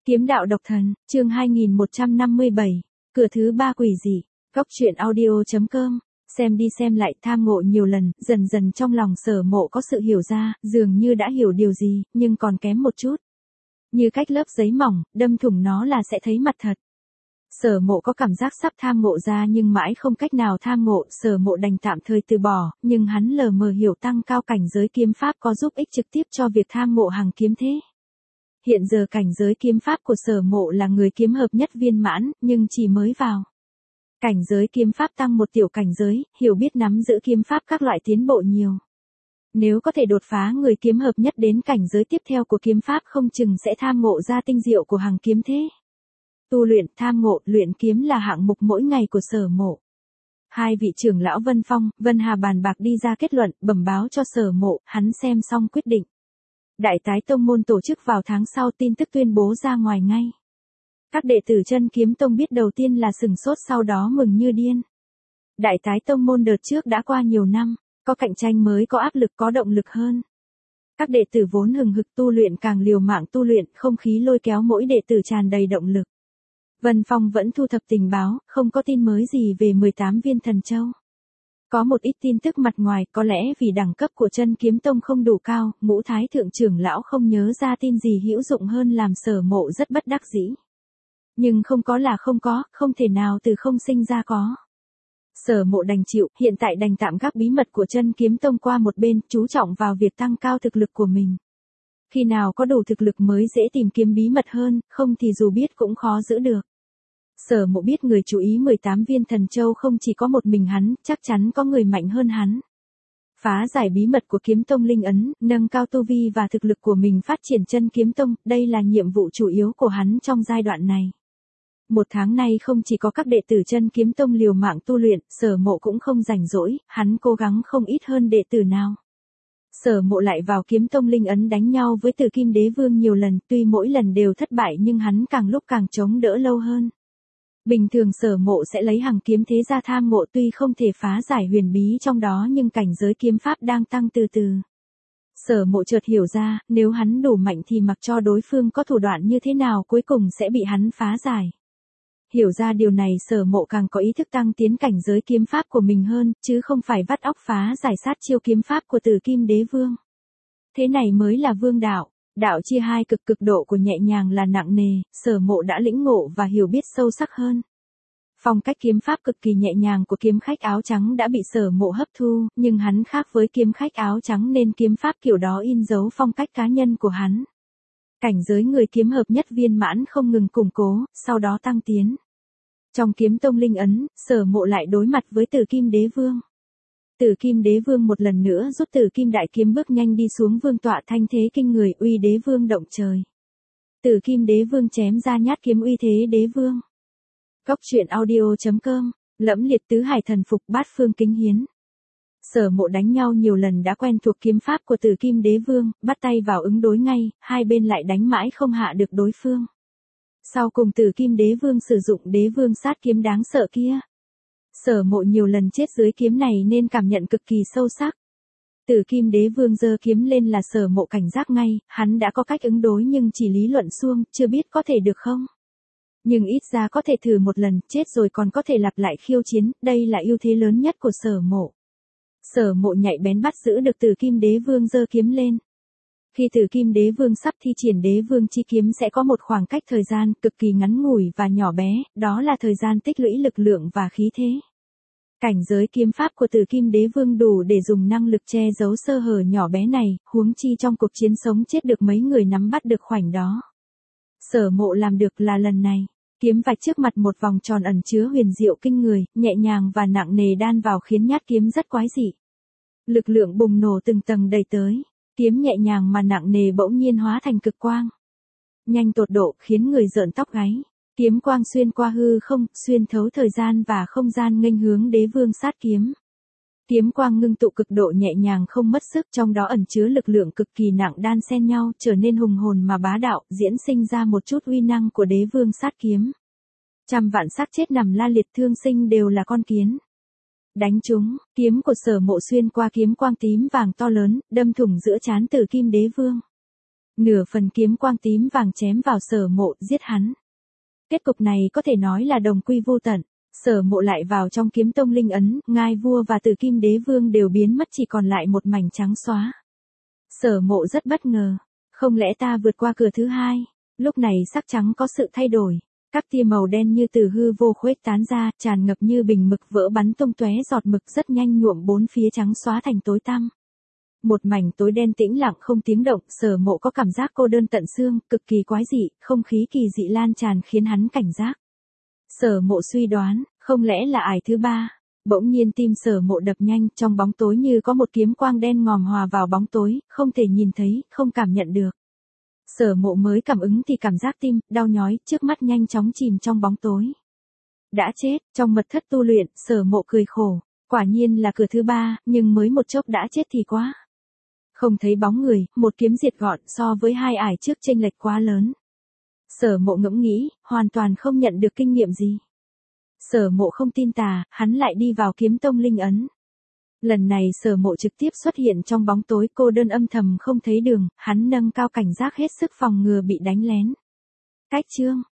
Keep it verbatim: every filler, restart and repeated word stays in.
Kiếm đạo độc thần, chương hai nghìn một trăm năm mươi bảy, cửa thứ ba quỷ dị, góc truyện audio.com, xem đi xem lại tham ngộ nhiều lần, dần dần trong lòng Sở Mộ có sự hiểu ra, dường như đã hiểu điều gì, nhưng còn kém một chút. Như cách lớp giấy mỏng, đâm thủng nó là sẽ thấy mặt thật. Sở Mộ có cảm giác sắp tham ngộ ra nhưng mãi không cách nào tham ngộ, Sở Mộ đành tạm thời từ bỏ, nhưng hắn lờ mờ hiểu tăng cao cảnh giới kiếm pháp có giúp ích trực tiếp cho việc tham ngộ hàng kiếm thế. Hiện giờ cảnh giới kiếm pháp của Sở Mộ là người kiếm hợp nhất viên mãn, nhưng chỉ mới vào. Cảnh giới kiếm pháp tăng một tiểu cảnh giới, hiểu biết nắm giữ kiếm pháp các loại tiến bộ nhiều. Nếu có thể đột phá người kiếm hợp nhất đến cảnh giới tiếp theo của kiếm pháp không chừng sẽ tham ngộ ra tinh diệu của hàng kiếm thế. Tu luyện, tham ngộ, luyện kiếm là hạng mục mỗi ngày của Sở Mộ. Hai vị trưởng lão Vân Phong, Vân Hà bàn bạc đi ra kết luận, bẩm báo cho Sở Mộ, hắn xem xong quyết định. Đại tái tông môn tổ chức vào tháng sau, tin tức tuyên bố ra ngoài ngay. Các đệ tử Chân Kiếm Tông biết đầu tiên là sửng sốt, sau đó mừng như điên. Đại tái tông môn đợt trước đã qua nhiều năm, có cạnh tranh mới có áp lực, có động lực hơn. Các đệ tử vốn hừng hực tu luyện càng liều mạng tu luyện, không khí lôi kéo mỗi đệ tử tràn đầy động lực. Vân Phong vẫn thu thập tình báo, không có tin mới gì về mười tám viên thần châu. Có một ít tin tức mặt ngoài, có lẽ vì đẳng cấp của Chân Kiếm Tông không đủ cao, Ngũ Thái thượng trưởng lão không nhớ ra tin gì hữu dụng hơn làm Sở Mộ rất bất đắc dĩ. Nhưng không có là không có, không thể nào từ không sinh ra có. Sở Mộ đành chịu, hiện tại đành tạm gác bí mật của Chân Kiếm Tông qua một bên, chú trọng vào việc tăng cao thực lực của mình. Khi nào có đủ thực lực mới dễ tìm kiếm bí mật hơn, không thì dù biết cũng khó giữ được. Sở Mộ biết người chú ý mười tám viên thần châu không chỉ có một mình hắn, chắc chắn có người mạnh hơn hắn. Phá giải bí mật của Kiếm Tông Linh Ấn, nâng cao tu vi và thực lực của mình, phát triển Chân Kiếm Tông, đây là nhiệm vụ chủ yếu của hắn trong giai đoạn này. Một tháng nay không chỉ có các đệ tử Chân Kiếm Tông liều mạng tu luyện, Sở Mộ cũng không rảnh rỗi, hắn cố gắng không ít hơn đệ tử nào. Sở Mộ lại vào Kiếm Tông Linh Ấn đánh nhau với Tử Kim Đế Vương nhiều lần, tuy mỗi lần đều thất bại nhưng hắn càng lúc càng chống đỡ lâu hơn. Bình thường Sở Mộ sẽ lấy hàng kiếm thế ra tham ngộ, tuy không thể phá giải huyền bí trong đó nhưng cảnh giới kiếm pháp đang tăng từ từ. Sở Mộ chợt hiểu ra, nếu hắn đủ mạnh thì mặc cho đối phương có thủ đoạn như thế nào cuối cùng sẽ bị hắn phá giải. Hiểu ra điều này, Sở Mộ càng có ý thức tăng tiến cảnh giới kiếm pháp của mình hơn, chứ không phải vắt óc phá giải sát chiêu kiếm pháp của Tử Kim Đế Vương. Thế này mới là vương đạo. Đạo chia hai cực, cực độ của nhẹ nhàng là nặng nề, Sở Mộ đã lĩnh ngộ và hiểu biết sâu sắc hơn. Phong cách kiếm pháp cực kỳ nhẹ nhàng của kiếm khách áo trắng đã bị Sở Mộ hấp thu, nhưng hắn khác với kiếm khách áo trắng nên kiếm pháp kiểu đó in dấu phong cách cá nhân của hắn. Cảnh giới người kiếm hợp nhất viên mãn không ngừng củng cố, sau đó tăng tiến. Trong Kiếm Tông Linh Ấn, Sở Mộ lại đối mặt với Tử Kim Đế Vương. Tử Kim Đế Vương một lần nữa rút Tử Kim Đại Kiếm bước nhanh đi xuống vương tọa, thanh thế kinh người, uy đế vương động trời. Tử Kim Đế Vương chém ra nhát kiếm uy thế đế vương. Góc truyện audio.com, lẫm liệt tứ hải thần phục, bát phương kính hiến. Sở Mộ đánh nhau nhiều lần đã quen thuộc kiếm pháp của Tử Kim Đế Vương, bắt tay vào ứng đối ngay, hai bên lại đánh mãi không hạ được đối phương. Sau cùng Tử Kim Đế Vương sử dụng Đế Vương sát kiếm đáng sợ kia. Sở Mộ nhiều lần chết dưới kiếm này nên cảm nhận cực kỳ sâu sắc. Tử Kim Đế Vương giơ kiếm lên là Sở Mộ cảnh giác ngay, hắn đã có cách ứng đối nhưng chỉ lý luận suông, chưa biết có thể được không. Nhưng ít ra có thể thử một lần, chết rồi còn có thể lặp lại khiêu chiến, đây là ưu thế lớn nhất của Sở Mộ. Sở Mộ nhạy bén bắt giữ được Tử Kim Đế Vương giơ kiếm lên. Khi Tử Kim Đế Vương sắp thi triển Đế Vương chi kiếm sẽ có một khoảng cách thời gian cực kỳ ngắn ngủi và nhỏ bé, đó là thời gian tích lũy lực lượng và khí thế. Cảnh giới kiếm pháp của Tử Kim Đế Vương đủ để dùng năng lực che giấu sơ hở nhỏ bé này, huống chi trong cuộc chiến sống chết được mấy người nắm bắt được khoảnh đó. Sở Mộ làm được là lần này, kiếm vạch trước mặt một vòng tròn ẩn chứa huyền diệu kinh người, nhẹ nhàng và nặng nề đan vào khiến nhát kiếm rất quái dị. Lực lượng bùng nổ từng tầng đầy tới, kiếm nhẹ nhàng mà nặng nề bỗng nhiên hóa thành cực quang. Nhanh tột độ khiến người rợn tóc gáy. Kiếm quang xuyên qua hư không, xuyên thấu thời gian và không gian nghênh hướng Đế Vương sát kiếm. Kiếm quang ngưng tụ cực độ nhẹ nhàng không mất sức, trong đó ẩn chứa lực lượng cực kỳ nặng đan xen nhau, trở nên hùng hồn mà bá đạo, diễn sinh ra một chút uy năng của Đế Vương sát kiếm. Trăm vạn xác chết nằm la liệt thương sinh đều là con kiến. Đánh trúng, kiếm của Sở Mộ xuyên qua kiếm quang tím vàng to lớn, đâm thủng giữa trán Tử Kim Đế Vương. Nửa phần kiếm quang tím vàng chém vào Sở Mộ, giết hắn. Kết cục này có thể nói là đồng quy vô tận. Sở Mộ lại vào trong kiếm tông linh ấn, ngai vua và tử kim đế vương đều biến mất, chỉ còn lại một mảnh trắng xóa. Sở Mộ rất bất ngờ. Không lẽ ta vượt qua cửa thứ hai? Lúc này sắc trắng có sự thay đổi. Các tia màu đen như từ hư vô khuếch tán ra, tràn ngập như bình mực vỡ bắn tung tóe, giọt mực rất nhanh nhuộm bốn phía trắng xóa thành tối tăm. Một mảnh tối đen tĩnh lặng không tiếng động, Sở Mộ có cảm giác cô đơn tận xương, cực kỳ quái dị, không khí kỳ dị lan tràn khiến hắn cảnh giác. Sở Mộ suy đoán, không lẽ là ải thứ ba? Bỗng nhiên tim Sở Mộ đập nhanh, trong bóng tối như có một kiếm quang đen ngòm hòa vào bóng tối, không thể nhìn thấy, không cảm nhận được. Sở Mộ mới cảm ứng thì cảm giác tim đau nhói, trước mắt nhanh chóng chìm trong bóng tối. Đã chết, trong mật thất tu luyện, Sở Mộ cười khổ, quả nhiên là cửa thứ ba, nhưng mới một chốc đã chết thì quá. Không thấy bóng người, một kiếm diệt gọn, so với hai ải trước chênh lệch quá lớn. Sở Mộ ngẫm nghĩ, hoàn toàn không nhận được kinh nghiệm gì. Sở Mộ không tin tà, hắn lại đi vào kiếm tông linh ấn. Lần này Sở Mộ trực tiếp xuất hiện trong bóng tối, cô đơn âm thầm không thấy đường, hắn nâng cao cảnh giác hết sức phòng ngừa bị đánh lén. Cách chương